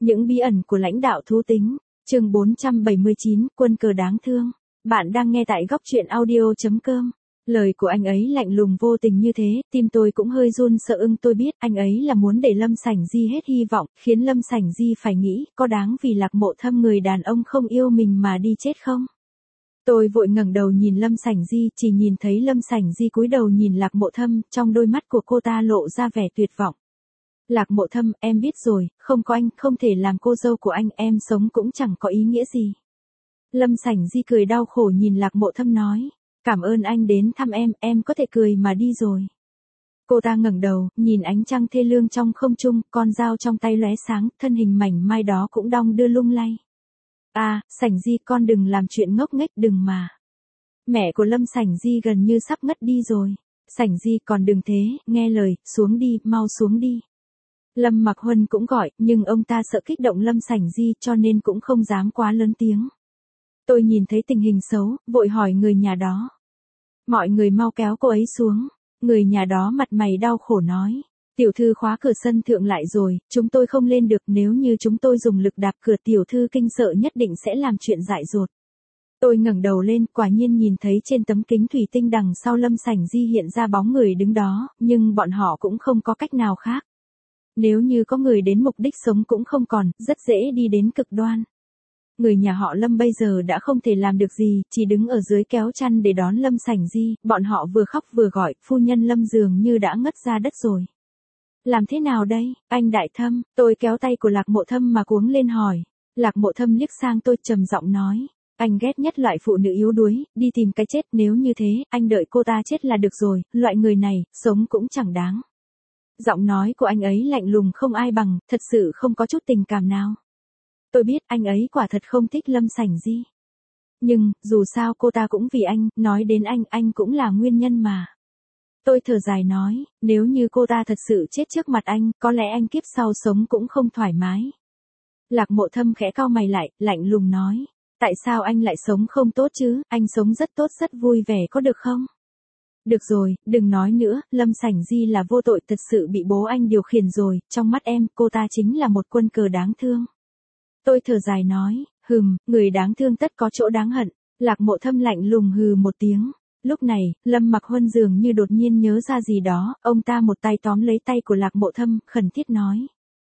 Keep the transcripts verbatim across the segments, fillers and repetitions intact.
Những bí ẩn của lãnh đạo thú tính, chương bốn trăm bảy mươi chín, quân cờ đáng thương. Bạn đang nghe tại góc truyện audio.com. Lời của anh ấy lạnh lùng vô tình như thế, tim tôi cũng hơi run sợ ưng tôi biết anh ấy là muốn để Lâm Sảnh Di hết hy vọng, khiến Lâm Sảnh Di phải nghĩ, có đáng vì Lạc Mộ Thâm người đàn ông không yêu mình mà đi chết không? Tôi vội ngẩng đầu nhìn Lâm Sảnh Di, chỉ nhìn thấy Lâm Sảnh Di cúi đầu nhìn Lạc Mộ Thâm, trong đôi mắt của cô ta lộ ra vẻ tuyệt vọng. Lạc Mộ Thâm, em biết rồi, không có anh, không thể làm cô dâu của anh, em sống cũng chẳng có ý nghĩa gì. Lâm Sảnh Di cười đau khổ nhìn Lạc Mộ Thâm nói, cảm ơn anh đến thăm em, em có thể cười mà đi rồi. Cô ta ngẩng đầu, nhìn ánh trăng thê lương trong không trung, con dao trong tay lóe sáng, thân hình mảnh mai đó cũng đong đưa lung lay. À, Sảnh Di con đừng làm chuyện ngốc nghếch đừng mà. Mẹ của Lâm Sảnh Di gần như sắp ngất đi rồi. Sảnh Di còn đừng thế, nghe lời, xuống đi, mau xuống đi. Lâm Mặc Huân cũng gọi, nhưng ông ta sợ kích động Lâm Sảnh Di cho nên cũng không dám quá lớn tiếng. Tôi nhìn thấy tình hình xấu, vội hỏi người nhà đó. Mọi người mau kéo cô ấy xuống. Người nhà đó mặt mày đau khổ nói. Tiểu thư khóa cửa sân thượng lại rồi, chúng tôi không lên được, nếu như chúng tôi dùng lực đạp cửa tiểu thư kinh sợ nhất định sẽ làm chuyện dại dột. Tôi ngẩng đầu lên, quả nhiên nhìn thấy trên tấm kính thủy tinh đằng sau Lâm Sảnh Di hiện ra bóng người đứng đó, nhưng bọn họ cũng không có cách nào khác. Nếu như có người đến mục đích sống cũng không còn, rất dễ đi đến cực đoan. Người nhà họ Lâm bây giờ đã không thể làm được gì, chỉ đứng ở dưới kéo chăn để đón Lâm Sảnh Di, bọn họ vừa khóc vừa gọi, phu nhân Lâm dường như đã ngất ra đất rồi. Làm thế nào đây, anh Đại Thâm, tôi kéo tay của Lạc Mộ Thâm mà cuống lên hỏi. Lạc Mộ Thâm liếc sang tôi trầm giọng nói, anh ghét nhất loại phụ nữ yếu đuối, đi tìm cái chết, nếu như thế, anh đợi cô ta chết là được rồi, loại người này, sống cũng chẳng đáng. Giọng nói của anh ấy lạnh lùng không ai bằng, thật sự không có chút tình cảm nào. Tôi biết anh ấy quả thật không thích Lâm Sảnh Di. Nhưng, dù sao cô ta cũng vì anh, nói đến anh, anh cũng là nguyên nhân mà. Tôi thở dài nói, nếu như cô ta thật sự chết trước mặt anh, có lẽ anh kiếp sau sống cũng không thoải mái. Lạc Mộ Thâm khẽ cau mày lại, lạnh lùng nói, tại sao anh lại sống không tốt chứ, anh sống rất tốt rất vui vẻ có được không? Được rồi, đừng nói nữa, Lâm Sảnh Di là vô tội thật sự bị bố anh điều khiển rồi, trong mắt em, cô ta chính là một quân cờ đáng thương. Tôi thở dài nói, hừm, người đáng thương tất có chỗ đáng hận. Lạc Mộ Thâm lạnh lùng hừ một tiếng. Lúc này, Lâm Mặc Huân dường như đột nhiên nhớ ra gì đó, ông ta một tay tóm lấy tay của Lạc Mộ Thâm, khẩn thiết nói.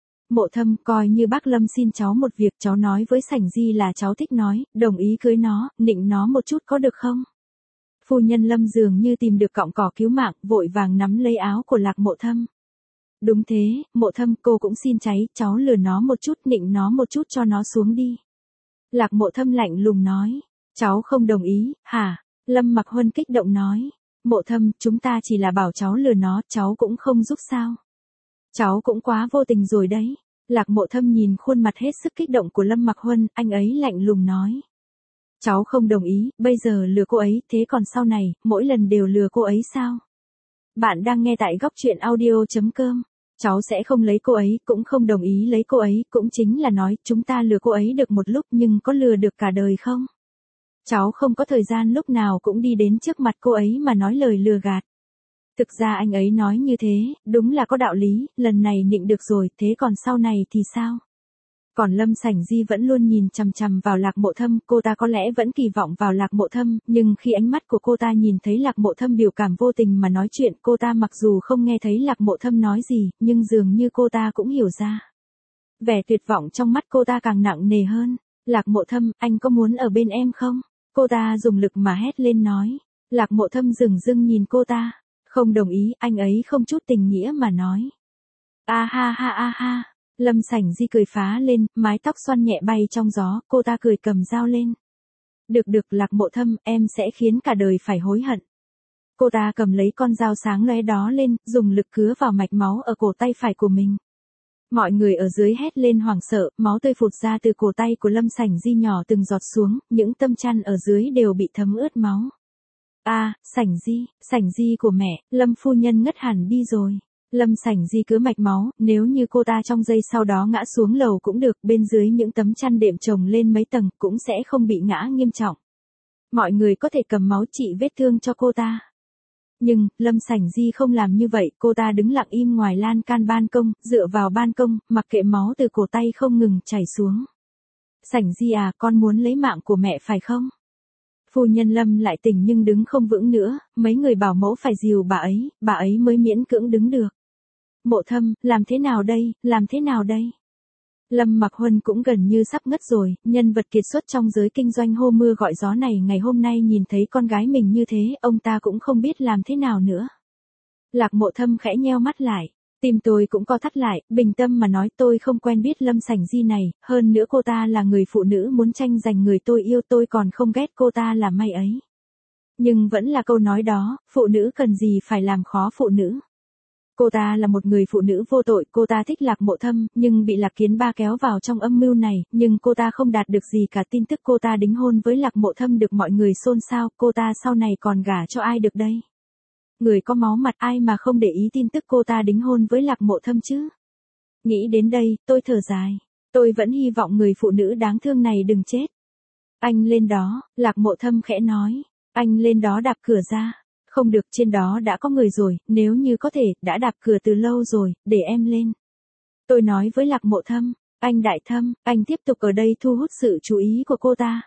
Mộ Thâm, coi như bác Lâm xin cháu một việc, cháu nói với Sảnh Di là cháu thích nói, đồng ý cưới nó, nịnh nó một chút có được không? Phu nhân Lâm dường như tìm được cọng cỏ cứu mạng, vội vàng nắm lấy áo của Lạc Mộ Thâm. Đúng thế, Mộ Thâm, cô cũng xin cháy, cháu lừa nó một chút, nịnh nó một chút cho nó xuống đi. Lạc Mộ Thâm lạnh lùng nói, cháu không đồng ý, hả? Lâm Mặc Huân kích động nói, Mộ Thâm, chúng ta chỉ là bảo cháu lừa nó, cháu cũng không giúp sao? Cháu cũng quá vô tình rồi đấy. Lạc Mộ Thâm nhìn khuôn mặt hết sức kích động của Lâm Mặc Huân, anh ấy lạnh lùng nói. Cháu không đồng ý, bây giờ lừa cô ấy, thế còn sau này, mỗi lần đều lừa cô ấy sao? Bạn đang nghe tại góc truyện audio.com. Cháu sẽ không lấy cô ấy, cũng không đồng ý lấy cô ấy, cũng chính là nói, chúng ta lừa cô ấy được một lúc nhưng có lừa được cả đời không? Cháu không có thời gian lúc nào cũng đi đến trước mặt cô ấy mà nói lời lừa gạt. Thực ra anh ấy nói như thế, đúng là có đạo lý, lần này nịnh được rồi, thế còn sau này thì sao? Còn Lâm Sảnh Di vẫn luôn nhìn chằm chằm vào Lạc Mộ Thâm, cô ta có lẽ vẫn kỳ vọng vào Lạc Mộ Thâm, nhưng khi ánh mắt của cô ta nhìn thấy Lạc Mộ Thâm biểu cảm vô tình mà nói chuyện, cô ta mặc dù không nghe thấy Lạc Mộ Thâm nói gì, nhưng dường như cô ta cũng hiểu ra. Vẻ tuyệt vọng trong mắt cô ta càng nặng nề hơn. Lạc Mộ Thâm, anh có muốn ở bên em không? Cô ta dùng lực mà hét lên nói. Lạc Mộ Thâm dừng dưng nhìn cô ta. Không đồng ý, anh ấy không chút tình nghĩa mà nói. A ha ha a ha. Lâm Sảnh Di cười phá lên, mái tóc xoăn nhẹ bay trong gió, cô ta cười cầm dao lên. Được được Lạc Mộ Thâm, em sẽ khiến cả đời phải hối hận. Cô ta cầm lấy con dao sáng lóe đó lên, dùng lực cứa vào mạch máu ở cổ tay phải của mình. Mọi người ở dưới hét lên hoảng sợ, máu tươi phụt ra từ cổ tay của Lâm Sảnh Di nhỏ từng giọt xuống, những tấm chăn ở dưới đều bị thấm ướt máu. A, à, Sảnh Di, Sảnh Di của mẹ, Lâm phu nhân ngất hẳn đi rồi. Lâm Sảnh Di cứ mạch máu, nếu như cô ta trong giây sau đó ngã xuống lầu cũng được, bên dưới những tấm chăn đệm chồng lên mấy tầng cũng sẽ không bị ngã nghiêm trọng. Mọi người có thể cầm máu trị vết thương cho cô ta. Nhưng, Lâm Sảnh Di không làm như vậy, cô ta đứng lặng im ngoài lan can ban công, dựa vào ban công, mặc kệ máu từ cổ tay không ngừng chảy xuống. Sảnh Di à, con muốn lấy mạng của mẹ phải không? Phu nhân Lâm lại tỉnh nhưng đứng không vững nữa, mấy người bảo mẫu phải dìu bà ấy, bà ấy mới miễn cưỡng đứng được. Mộ Thâm, làm thế nào đây, làm thế nào đây? Lâm Mặc Huân cũng gần như sắp ngất rồi, nhân vật kiệt xuất trong giới kinh doanh hô mưa gọi gió này ngày hôm nay nhìn thấy con gái mình như thế, ông ta cũng không biết làm thế nào nữa. Lạc Mộ Thâm khẽ nheo mắt lại, tim tôi cũng co thắt lại, bình tâm mà nói tôi không quen biết Lâm Sảnh Di này, hơn nữa cô ta là người phụ nữ muốn tranh giành người tôi yêu, tôi còn không ghét cô ta là may ấy. Nhưng vẫn là câu nói đó, phụ nữ cần gì phải làm khó phụ nữ. Cô ta là một người phụ nữ vô tội, cô ta thích Lạc Mộ Thâm, nhưng bị Lạc Kiến Ba kéo vào trong âm mưu này, nhưng cô ta không đạt được gì cả. Tin tức cô ta đính hôn với Lạc Mộ Thâm được mọi người xôn xao, cô ta sau này còn gả cho ai được đây? Người có máu mặt ai mà không để ý tin tức cô ta đính hôn với Lạc Mộ Thâm chứ? Nghĩ đến đây, tôi thở dài. Tôi vẫn hy vọng người phụ nữ đáng thương này đừng chết. Anh lên đó, Lạc Mộ Thâm khẽ nói. Anh lên đó đạp cửa ra. Không được, trên đó đã có người rồi, nếu như có thể, đã đạp cửa từ lâu rồi, để em lên. Tôi nói với Lạc Mộ Thâm, anh Đại Thâm, anh tiếp tục ở đây thu hút sự chú ý của cô ta.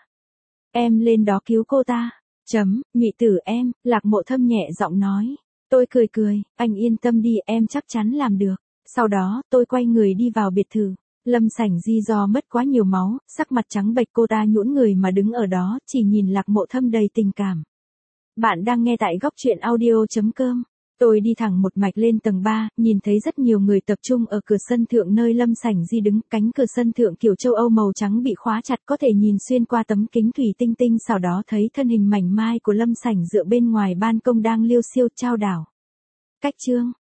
Em lên đó cứu cô ta. Chấm, nhụy tử em, Lạc Mộ Thâm nhẹ giọng nói. Tôi cười cười, anh yên tâm đi, em chắc chắn làm được. Sau đó, tôi quay người đi vào biệt thự. Lâm Sảnh Di do mất quá nhiều máu, sắc mặt trắng bệch, cô ta nhũn người mà đứng ở đó, chỉ nhìn Lạc Mộ Thâm đầy tình cảm. Bạn đang nghe tại góc truyện audio.com. Tôi đi thẳng một mạch lên tầng ba, nhìn thấy rất nhiều người tập trung ở cửa sân thượng nơi Lâm Sảnh Di đứng, cánh cửa sân thượng kiểu châu Âu màu trắng bị khóa chặt, có thể nhìn xuyên qua tấm kính thủy tinh tinh, sau đó thấy thân hình mảnh mai của Lâm Sảnh dựa bên ngoài ban công đang liêu xiêu chao đảo. Cách chương